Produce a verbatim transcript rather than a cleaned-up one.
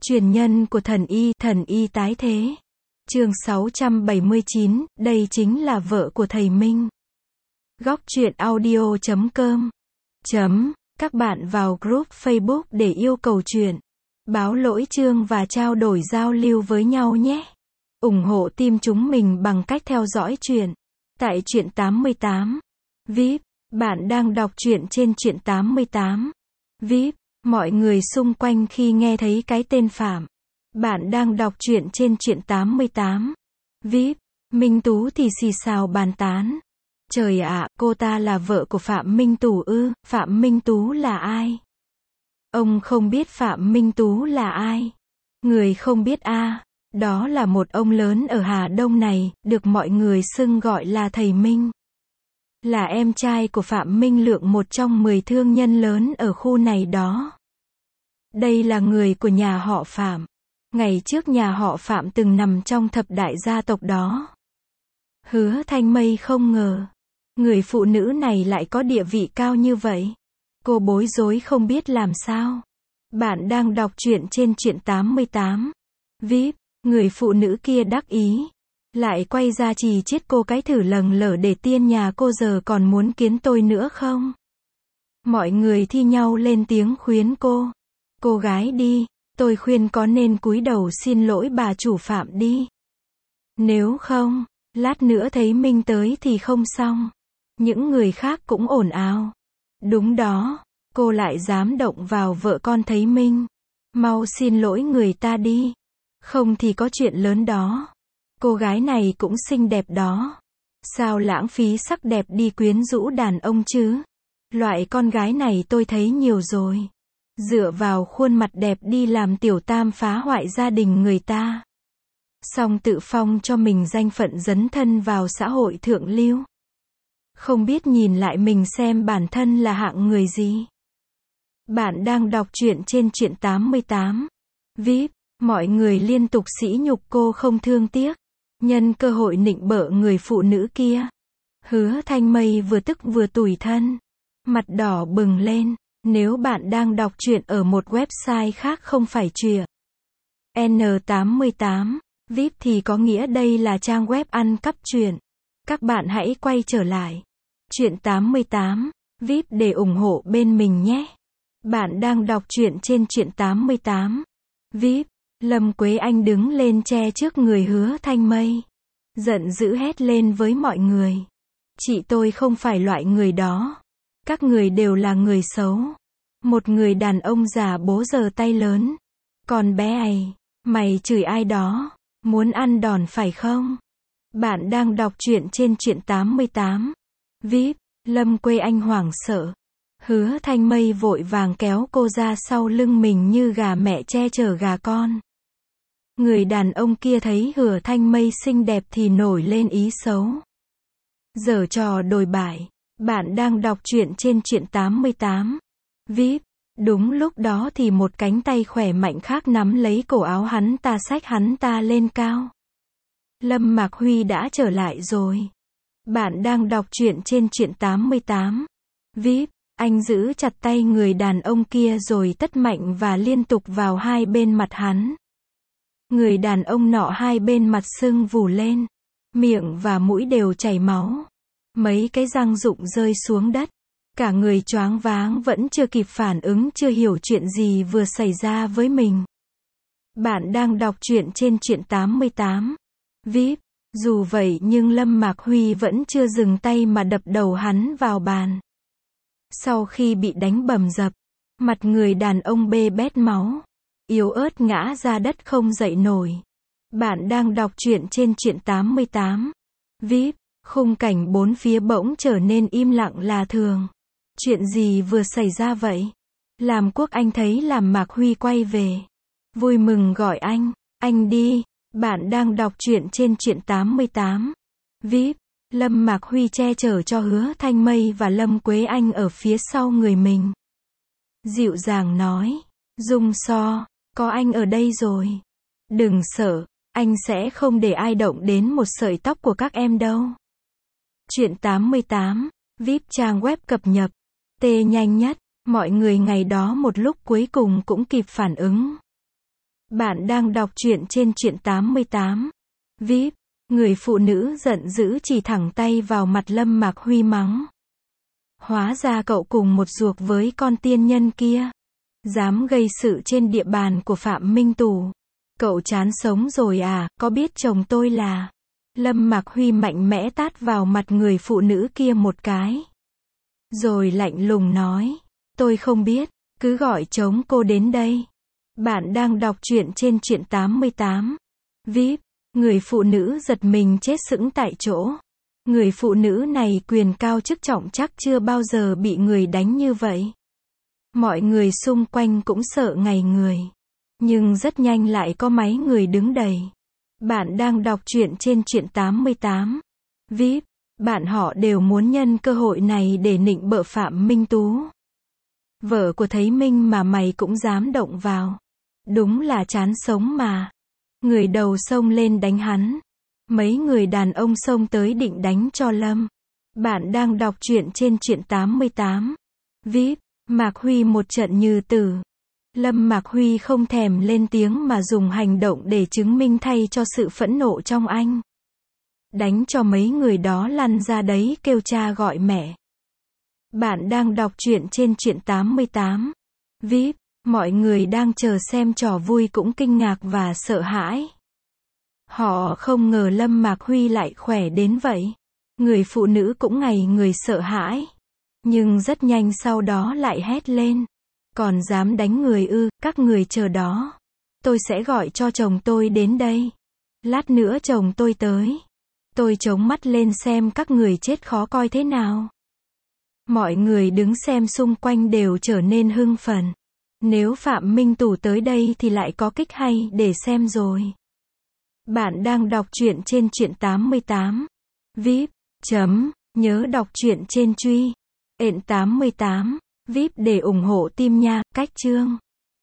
Truyền nhân của thần y, thần y tái thế. Chương sáu trăm bảy mươi chín, đây chính là vợ của thầy Minh. Góc truyện audio chấm com. Chấm, các bạn vào group Facebook để yêu cầu truyện, báo lỗi chương và trao đổi giao lưu với nhau nhé. Ủng hộ team chúng mình bằng cách theo dõi truyện tại truyện tám mươi tám. vê i pê, bạn đang đọc truyện trên truyện tám mươi tám. vê i pê, mọi người xung quanh khi nghe thấy cái tên Phạm. Bạn đang đọc truyện trên truyện tám mươi tám. vê i pê, Minh Tú thì xì xào bàn tán. Trời ạ, cô ta là vợ của Phạm Minh Tú ư? Phạm Minh Tú là ai? Ông không biết Phạm Minh Tú là ai? Người không biết a? À, đó là một ông lớn ở Hà Đông này, được mọi người xưng gọi là thầy Minh. Là em trai của Phạm Minh Lượng, một trong mười thương nhân lớn ở khu này đó. Đây là người của nhà họ Phạm. Ngày trước nhà họ Phạm từng nằm trong thập đại gia tộc đó. Hứa Thanh Mây không ngờ, người phụ nữ này lại có địa vị cao như vậy. Cô bối rối không biết làm sao. Bạn đang đọc truyện trên truyện tám mươi tám. vê i pê, người phụ nữ kia đắc ý. Lại quay ra chì chiết cô cái thử lầng lở để tiên nhà cô giờ còn muốn kiến tôi nữa không? Mọi người thi nhau lên tiếng khuyến cô. Cô gái đi, tôi khuyên có nên cúi đầu xin lỗi bà chủ Phạm đi. Nếu không, lát nữa thấy Minh tới thì không xong. Những người khác cũng ồn ào. Đúng đó, cô lại dám động vào vợ con thấy Minh. Mau xin lỗi người ta đi. Không thì có chuyện lớn đó. Cô gái này cũng xinh đẹp đó. Sao lãng phí sắc đẹp đi quyến rũ đàn ông chứ? Loại con gái này tôi thấy nhiều rồi. Dựa vào khuôn mặt đẹp đi làm tiểu tam phá hoại gia đình người ta. Xong tự phong cho mình danh phận dấn thân vào xã hội thượng lưu. Không biết nhìn lại mình xem bản thân là hạng người gì. Bạn đang đọc truyện trên truyện tám mươi tám. vê i pê, mọi người liên tục sỉ nhục cô không thương tiếc. Nhân cơ hội nịnh bợ người phụ nữ kia. Hứa Thanh Mây vừa tức vừa tủi thân. Mặt đỏ bừng lên. Nếu bạn đang đọc truyện ở một website khác không phải truyện N tám mươi tám, vê i pê thì có nghĩa đây là trang web ăn cắp truyện. Các bạn hãy quay trở lại truyện tám mươi tám, vê i pê để ủng hộ bên mình nhé. Bạn đang đọc truyện trên truyện tám mươi tám. vê i pê, Lâm Quế Anh đứng lên che trước người Hứa Thanh Mây. Giận dữ hét lên với mọi người. Chị tôi không phải loại người đó. Các người đều là người xấu. Một người đàn ông già bố giơ tay lớn. Còn bé ấy, mày chửi ai đó? Muốn ăn đòn phải không? Bạn đang đọc truyện trên truyện tám mươi tám. vê i pê, Lâm Quế Anh hoảng sợ. Hứa Thanh Mây vội vàng kéo cô ra sau lưng mình như gà mẹ che chở gà con. Người đàn ông kia thấy Hứa Thanh Mây xinh đẹp thì nổi lên ý xấu. Giở trò đồi bại. Bạn đang đọc truyện trên truyện tám mươi tám. vê i pê, đúng lúc đó thì một cánh tay khỏe mạnh khác nắm lấy cổ áo hắn ta xách hắn ta lên cao. Lâm Mạc Huy đã trở lại rồi. Bạn đang đọc truyện trên truyện tám mươi tám. vê i pê, anh giữ chặt tay người đàn ông kia rồi tất mạnh và liên tục vào hai bên mặt hắn. Người đàn ông nọ hai bên mặt sưng vù lên. Miệng và mũi đều chảy máu. Mấy cái răng rụng rơi xuống đất. Cả người choáng váng vẫn chưa kịp phản ứng, chưa hiểu chuyện gì vừa xảy ra với mình. Bạn đang đọc truyện trên truyện tám mươi tám. vê i pê, dù vậy nhưng Lâm Mạc Huy vẫn chưa dừng tay mà đập đầu hắn vào bàn. Sau khi bị đánh bầm dập, mặt người đàn ông bê bết máu. Yếu ớt ngã ra đất không dậy nổi. Bạn đang đọc truyện trên truyện tám mươi tám. vê i pê, khung cảnh bốn phía bỗng trở nên im lặng lạ thường. Chuyện gì vừa xảy ra vậy? Làm Quốc Anh thấy làm Mạc Huy quay về. Vui mừng gọi anh, anh đi. Bạn đang đọc truyện trên truyện tám mươi tám. vê i pê, Lâm Mạc Huy che chở cho Hứa Thanh Mây và Lâm Quế Anh ở phía sau người mình. Dịu dàng nói, Dung So, có anh ở đây rồi. Đừng sợ, anh sẽ không để ai động đến một sợi tóc của các em đâu. Truyện tám mươi tám, vê i pê trang web cập nhật. Tê nhanh nhất, mọi người ngày đó một lúc cuối cùng cũng kịp phản ứng. Bạn đang đọc truyện trên truyện tám mươi tám. vê i pê, người phụ nữ giận dữ chỉ thẳng tay vào mặt Lâm Mạc Huy mắng. Hóa ra cậu cùng một ruột với con tiên nhân kia. Dám gây sự trên địa bàn của Phạm Minh Tù. Cậu chán sống rồi à, có biết chồng tôi là... Lâm Mạc Huy mạnh mẽ tát vào mặt người phụ nữ kia một cái. Rồi lạnh lùng nói. Tôi không biết, cứ gọi trống cô đến đây. Bạn đang đọc truyện trên truyện tám mươi tám. vê i pê, người phụ nữ giật mình chết sững tại chỗ. Người phụ nữ này quyền cao chức trọng chắc chưa bao giờ bị người đánh như vậy. Mọi người xung quanh cũng sợ ngây người. Nhưng rất nhanh lại có mấy người đứng đầy. Bạn đang đọc truyện trên truyện tám mươi tám. vê i pê, bạn họ đều muốn nhân cơ hội này để nịnh bợ Phạm Minh Tú. Vợ của Thấy Minh mà mày cũng dám động vào. Đúng là chán sống mà. Người đầu xông lên đánh hắn. Mấy người đàn ông xông tới định đánh cho Lâm. Bạn đang đọc truyện trên truyện tám mươi tám. vê i pê, Mạc Huy một trận như tử. Lâm Mạc Huy không thèm lên tiếng mà dùng hành động để chứng minh thay cho sự phẫn nộ trong anh. Đánh cho mấy người đó lăn ra đấy kêu cha gọi mẹ. Bạn đang đọc truyện trên truyện tám mươi tám. vê i pê, mọi người đang chờ xem trò vui cũng kinh ngạc và sợ hãi. Họ không ngờ Lâm Mạc Huy lại khỏe đến vậy. Người phụ nữ cũng ngây người sợ hãi. Nhưng rất nhanh sau đó lại hét lên. Còn dám đánh người ư, các người chờ đó. Tôi sẽ gọi cho chồng tôi đến đây. Lát nữa chồng tôi tới. Tôi chống mắt lên xem các người chết khó coi thế nào. Mọi người đứng xem xung quanh đều trở nên hưng phấn. Nếu Phạm Minh Tù tới đây thì lại có kích hay để xem rồi. Bạn đang đọc truyện trên truyện tám mươi tám. vê i pê, chấm, nhớ đọc truyện trên truy. Ện tám mươi tám. vê i pê để ủng hộ team nha, cách chương.